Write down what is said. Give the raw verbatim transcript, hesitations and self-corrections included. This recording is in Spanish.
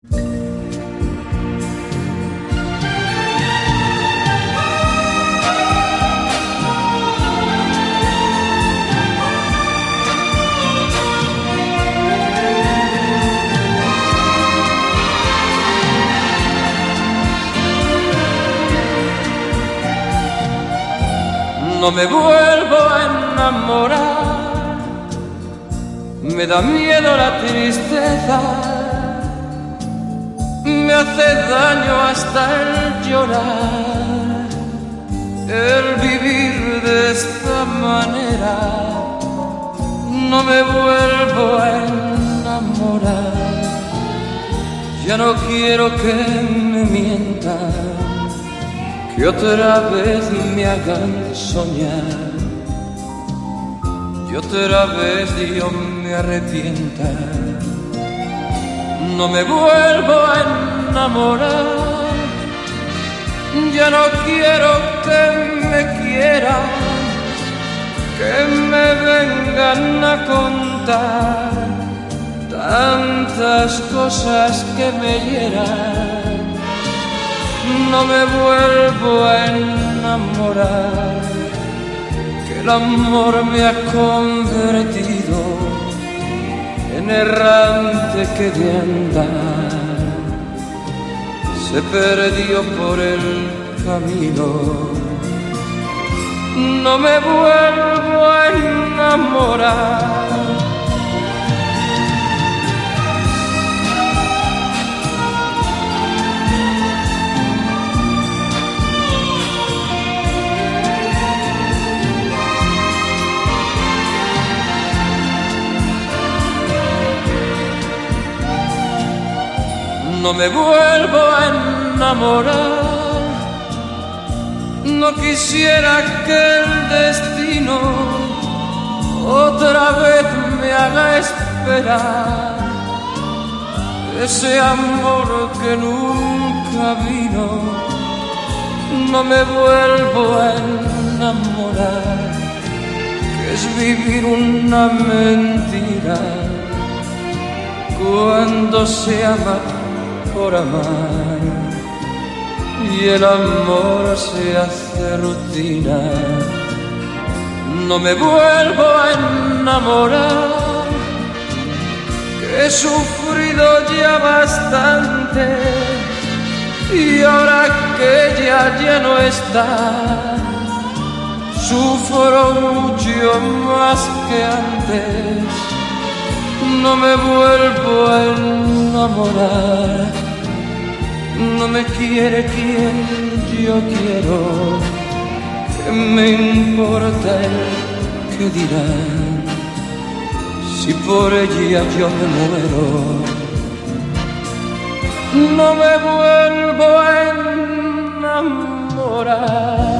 No me vuelvo a enamorar, me da miedo la tristeza, me hace daño hasta el llorar, el vivir de esta manera. No me vuelvo a enamorar, ya no quiero que me mientan, que otra vez me hagan soñar, y otra vez yo me arrepienta. No me vuelvo a enamorar, ya no quiero que me quieran, que me vengan a contar tantas cosas que me hieran. No me vuelvo a enamorar, que el amor me ha convertido en errante que de andar se perdió por el camino. No me vuelvo a enamorar. No me vuelvo a enamorar, no quisiera que el destino otra vez me haga esperar ese amor que nunca vino. No me vuelvo a enamorar, que es vivir una mentira cuando se ama por amar y el amor se hace rutina. No me vuelvo a enamorar, que he sufrido ya bastante y ahora que ella ya no está, sufro mucho más que antes. No me vuelvo a enamorar, no me quiere quien yo quiero, que me importa el que dirán, si por ella yo me muero. No me vuelvo a enamorar.